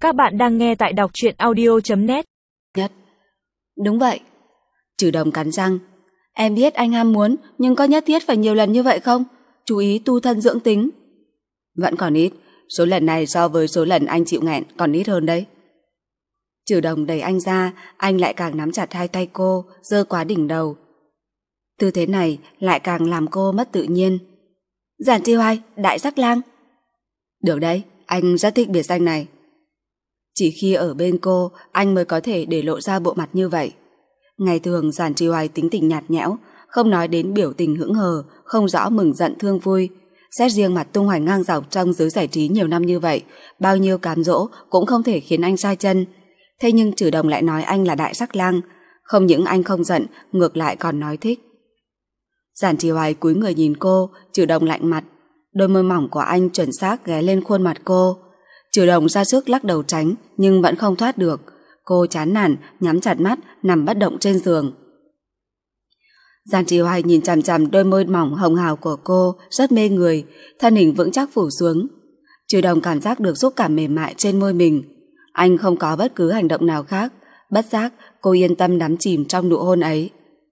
Các bạn đang nghe tại đọc truyện audio.net. Nhất. Đúng vậy. Trừ Đồng cắn răng. Em biết anh ham muốn, nhưng có nhất thiết phải nhiều lần như vậy không? Chú ý tu thân dưỡng tính. Vẫn còn ít. Số lần này so với số lần anh chịu nghẹn còn ít hơn đấy. Trừ Đồng đẩy anh ra, anh lại càng nắm chặt hai tay cô, giơ quá đỉnh đầu. Tư thế này lại càng làm cô mất tự nhiên. Giản Chi Hoài, Đại Sắc Lang. Được đấy, anh rất thích biệt danh này. Chỉ khi ở bên cô, anh mới có thể để lộ ra bộ mặt như vậy. Ngày thường Giản Chi Hoài tính tình nhạt nhẽo, không nói đến biểu tình hững hờ, không rõ mừng giận thương vui. Xét riêng mặt tung hoành ngang dọc trong giới giải trí nhiều năm như vậy, bao nhiêu cám dỗ cũng không thể khiến anh sai chân. Thế nhưng Trừ Đồng lại nói anh là Đại Sắc Lang. Không những anh không giận, ngược lại còn nói thích. Giản Chi Hoài cúi người nhìn cô, Trừ Đồng lạnh mặt. Đôi môi mỏng của anh chuẩn xác ghé lên khuôn mặt cô. Trừ Đồng ra sức lắc đầu tránh, nhưng vẫn không thoát được. Cô chán nản, nhắm chặt mắt, nằm bất động trên giường. Giản Chi Hoài nhìn chằm chằm đôi môi mỏng hồng hào của cô, rất mê người, thân hình vững chắc phủ xuống. Trừ Đồng cảm giác được xúc cảm mềm mại trên môi mình. Anh không có bất cứ hành động nào khác, bất giác cô yên tâm đắm chìm trong nụ hôn ấy.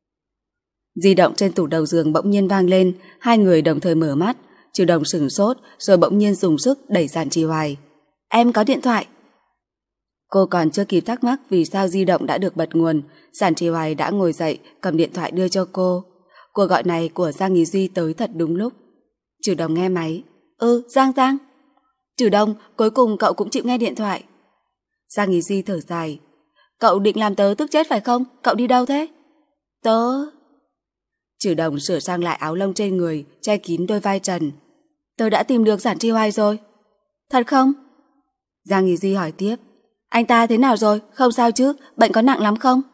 Di động trên tủ đầu giường bỗng nhiên vang lên, hai người đồng thời mở mắt. Trừ Đồng sửng sốt, rồi bỗng nhiên dùng sức đẩy Giản Chi Hoài. Em có điện thoại. Cô còn chưa kịp thắc mắc vì sao di động đã được bật nguồn, Giản Chi Hoài đã ngồi dậy cầm điện thoại đưa cho cô. Cuộc gọi này của Giang Ý Duy tới thật đúng lúc. Trừ Đồng nghe máy. Giang. Trừ Đồng, cuối cùng cậu cũng chịu nghe điện thoại. Giang Ý Duy thở dài. Cậu định làm tớ tức chết phải không? Cậu đi đâu thế? Tớ... Trừ Đồng sửa sang lại áo lông trên người, che kín đôi vai trần. Tớ đã tìm được Giản Chi Hoài rồi. Thật không? Giang Ý Duy hỏi tiếp. Anh ta thế nào rồi? Không sao chứ? Bệnh có nặng lắm không?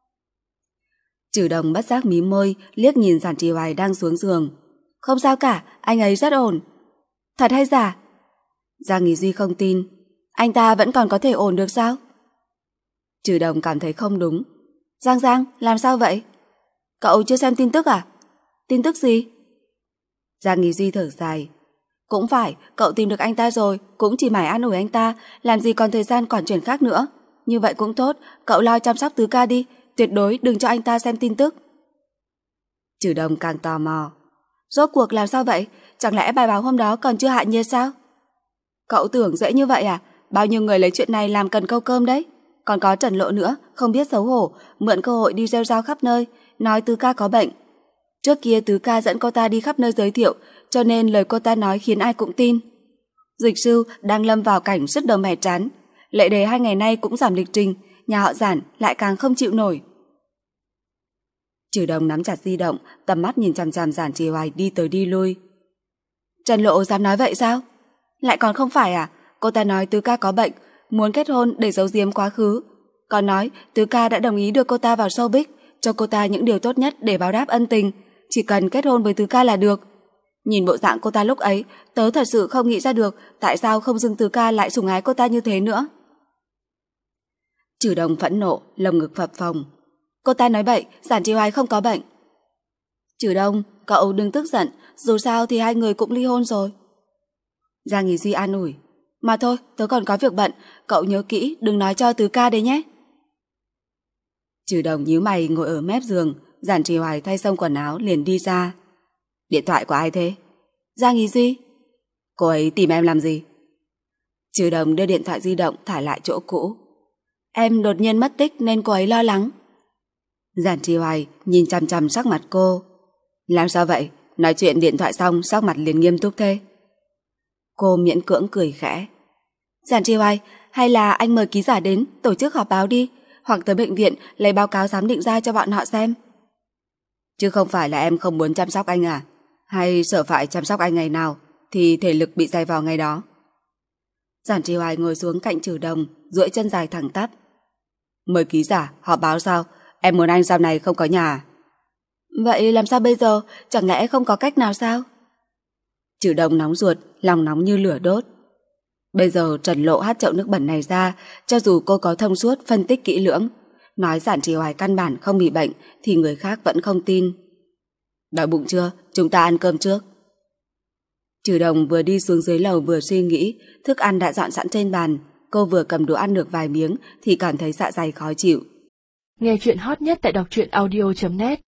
Trừ Đồng bất giác mím môi, liếc nhìn Giản Chi Hoài đang xuống giường. Không sao cả, anh ấy rất ổn. Thật hay giả? Giang Ý Duy không tin. Anh ta vẫn còn có thể ổn được sao? Trừ Đồng cảm thấy không đúng. Giang, làm sao vậy? Cậu chưa xem tin tức à? Tin tức gì? Giang Ý Duy thở dài. Cũng phải, cậu tìm được anh ta rồi, cũng chỉ mải an ủi anh ta, làm gì còn thời gian quản chuyện khác nữa. Như vậy cũng tốt, cậu lo chăm sóc Tứ Ca đi, tuyệt đối đừng cho anh ta xem tin tức. Trừ Đồng càng tò mò. Rốt cuộc làm sao vậy? Chẳng lẽ bài báo hôm đó còn chưa hạ nhiệt sao? Cậu tưởng dễ như vậy à? Bao nhiêu người lấy chuyện này làm cần câu cơm đấy. Còn có Trần Lộ nữa, không biết xấu hổ, mượn cơ hội đi rêu rao khắp nơi, nói Tứ Ca có bệnh. Trước kia Tứ Ca dẫn cô ta đi khắp nơi giới thiệu, cho nên lời cô ta nói khiến ai cũng tin. Dịch sư đang lâm vào cảnh sứt đầu mẻ trán. Lệ Đề 2 ngày nay cũng giảm lịch trình, nhà họ Giản lại càng không chịu nổi. Trừ Đồng nắm chặt di động, tầm mắt nhìn chằm chằm Giản Chi Hoài đi tới đi lui. Trần Lộ dám nói vậy sao? Lại còn không phải à? Cô ta nói Tứ Ca có bệnh, muốn kết hôn để giấu giếm quá khứ. Còn nói Tứ Ca đã đồng ý đưa cô ta vào showbiz, cho cô ta những điều tốt nhất để báo đáp ân tình, chỉ cần kết hôn với Tứ Ca là được. Nhìn bộ dạng cô ta lúc ấy, tớ thật sự không nghĩ ra được tại sao không dưng Tứ Ca lại sủng ái cô ta như thế nữa. Trừ Đồng phẫn nộ, lồng ngực phập phồng. Cô ta nói bậy, Giản Chi Hoài không có bệnh. Trừ Đồng, cậu đừng tức giận, dù sao thì hai người cũng ly hôn rồi. Giang Ý Duy an ủi. Mà thôi, tớ còn có việc bận, cậu nhớ kỹ đừng nói cho Tứ Ca đấy nhé. Trừ Đồng nhíu mày ngồi ở mép giường, Giản Chi Hoài thay xong quần áo liền đi ra. Điện thoại của ai thế? Giang Ý Duy. Cô ấy tìm em làm gì? Trừ Đồng đưa điện thoại di động thả lại chỗ cũ. Em đột nhiên mất tích nên cô ấy lo lắng. Giản Chi Hoài nhìn chằm chằm sắc mặt cô. Làm sao vậy? Nói chuyện điện thoại xong sắc mặt liền nghiêm túc thế. Cô miễn cưỡng cười khẽ. Giản Chi Hoài, hay là anh mời ký giả đến tổ chức họp báo đi, hoặc tới bệnh viện lấy báo cáo giám định ra cho bọn họ xem. Chứ không phải là em không muốn chăm sóc anh à? Hay sợ phải chăm sóc anh ngày nào thì thể lực bị dày vò ngày đó? Giản Chi Hoài ngồi xuống cạnh Trừ Đồng, duỗi chân dài thẳng tắp. Mời ký giả, họp báo sao? Em muốn anh sau này không có nhà à? Vậy làm sao bây giờ? Chẳng lẽ không có cách nào sao? Trừ Đồng nóng ruột, lòng nóng như lửa đốt. Bây giờ Trần Lộ hắt chậu nước bẩn này ra, cho dù cô có thông suốt phân tích kỹ lưỡng, nói Giản Chi Hoài căn bản không bị bệnh thì người khác vẫn không tin. Đói bụng chưa? Chúng ta ăn cơm trước. Trừ Đồng vừa đi xuống dưới lầu vừa suy nghĩ, thức ăn đã dọn sẵn trên bàn. cô vừa cầm đồ ăn được vài miếng thì cảm thấy dạ dày khó chịu. Nghe chuyện hot nhất tại đọc truyện audio.net